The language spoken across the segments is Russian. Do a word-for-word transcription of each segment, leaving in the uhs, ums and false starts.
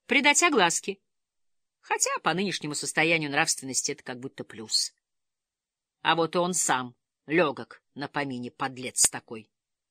придать огласке, хотя по нынешнему состоянию нравственности это как будто плюс. А вот и он сам, легок на помине, подлец такой.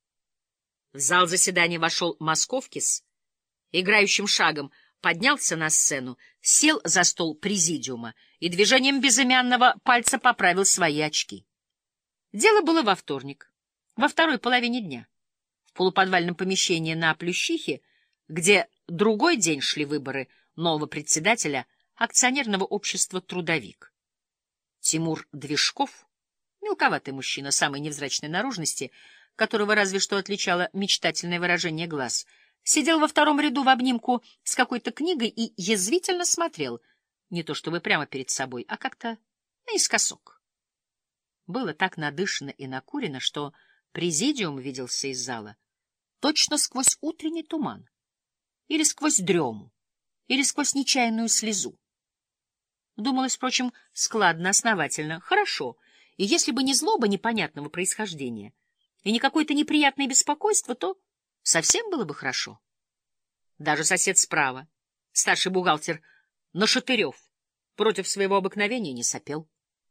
В зал заседания вошел Московкис, играющим шагом поднялся на сцену, сел за стол президиума и движением безымянного пальца поправил свои очки. Дело было во вторник, во второй половине дня, в полуподвальном помещении на Плющихе, где другой день шли выборы нового председателя акционерного общества «Трудовик». Тимур Движков, мелковатый мужчина самой невзрачной наружности, которого разве что отличало мечтательное выражение глаз, сидел во втором ряду в обнимку с какой-то книгой и язвительно смотрел, не то чтобы прямо перед собой, а как-то наискосок. Было так надышано и накурено, что президиум виделся из зала точно сквозь утренний туман, или сквозь дрему, или сквозь нечаянную слезу. Думалось, впрочем, складно, основательно, хорошо, и если бы не злоба непонятного происхождения и не какое-то неприятное беспокойство, то совсем было бы хорошо. Даже сосед справа, старший бухгалтер Нашатырев, против своего обыкновения не сопел.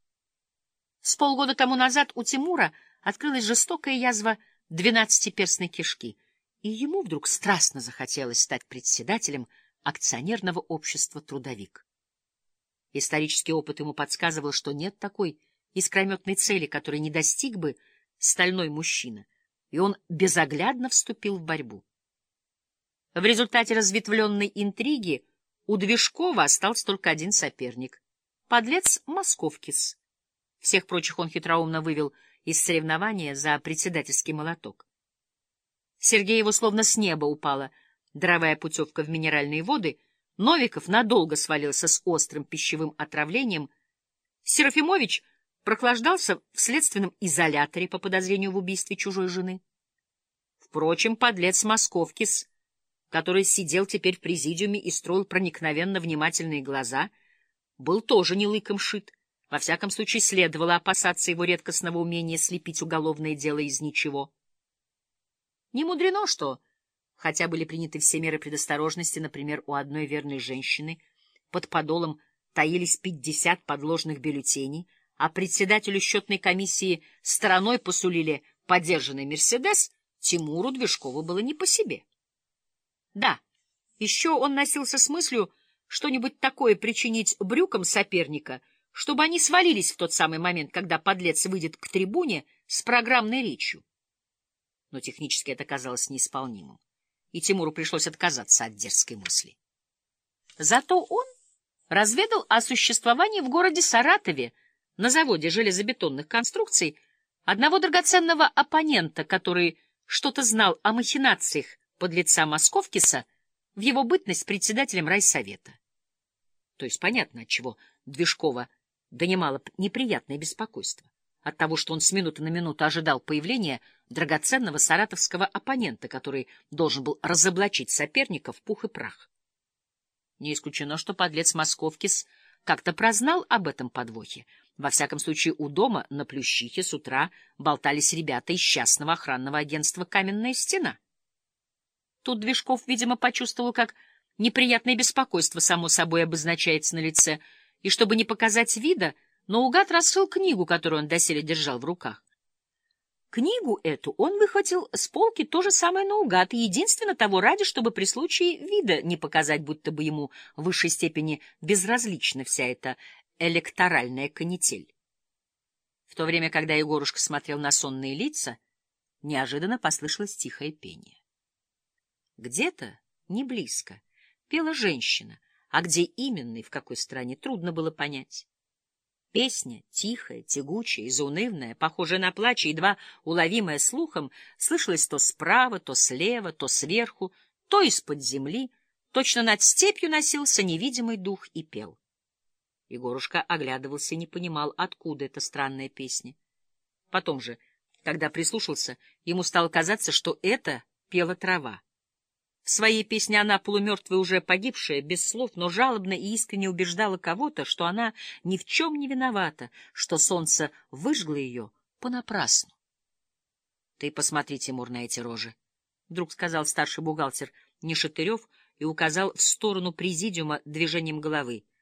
С полгода тому назад у Тимура открылась жестокая язва двенадцатиперстной кишки, и ему вдруг страстно захотелось стать председателем акционерного общества «Трудовик». Исторический опыт ему подсказывал, что нет такой искрометной цели, которой не достиг бы стальной мужчина, и он безоглядно вступил в борьбу. В результате разветвленной интриги у Движкова остался только один соперник — подлец Московкис. Всех прочих он хитроумно вывел из соревнования за председательский молоток. Сергееву словно с неба упала дровая путевка в минеральные воды, Новиков надолго свалился с острым пищевым отравлением, Серафимович прохлаждался в следственном изоляторе по подозрению в убийстве чужой жены. Впрочем, подлец Московкис, который сидел теперь в президиуме и строил проникновенно внимательные глаза, был тоже не лыком шит. Во всяком случае, следовало опасаться его редкостного умения слепить уголовное дело из ничего. Не мудрено, что, хотя были приняты все меры предосторожности, например, у одной верной женщины под подолом таились пятьдесят подложных бюллетеней, а председателю счетной комиссии стороной посулили подержанный «Мерседес», Тимуру Движкову было не по себе. Да, еще он носился с мыслью что-нибудь такое причинить брюкам соперника, чтобы они свалились в тот самый момент, когда подлец выйдет к трибуне с программной речью. Но технически это казалось неисполнимым, и Тимуру пришлось отказаться от дерзкой мысли. Зато он разведал о существовании в городе Саратове на заводе железобетонных конструкций одного драгоценного оппонента, который что-то знал о махинациях подлеца Московкиса в его бытность председателем райсовета. То есть понятно, отчего Движкова донимало неприятное беспокойство. От того, что он с минуты на минуту ожидал появления драгоценного саратовского оппонента, который должен был разоблачить соперника в пух и прах. Не исключено, что подлец Московкис как-то прознал об этом подвохе. Во всяком случае, у дома на Плющихе с утра болтались ребята из частного охранного агентства «Каменная стена». Тут Движков, видимо, почувствовал, как неприятное беспокойство само собой обозначается на лице, и, чтобы не показать вида, наугад раскрыл книгу, которую он доселе держал в руках. Книгу эту он выхватил с полки то же самое наугад, и единственно того ради, чтобы при случае вида не показать, будто бы ему в высшей степени безразлична вся эта электоральная канитель. В то время, когда Егорушка смотрел на сонные лица, неожиданно послышалось тихое пение. Где-то, не близко, пела женщина, а где именно и в какой стране, трудно было понять. Песня, тихая, тягучая и заунывная, похожая на плач, едва уловимая слухом, слышалась то справа, то слева, то сверху, то из-под земли, точно над степью носился невидимый дух и пел. Егорушка оглядывался и не понимал, откуда эта странная песня. Потом же, когда прислушался, ему стало казаться, что это пела трава. В своей песне она, полумертвая, уже погибшая, без слов, но жалобно и искренне убеждала кого-то, что она ни в чем не виновата, что солнце выжгло ее понапрасну. — Ты посмотри, Тимур, на эти рожи, — вдруг сказал старший бухгалтер Нешатырев, и указал в сторону президиума движением головы.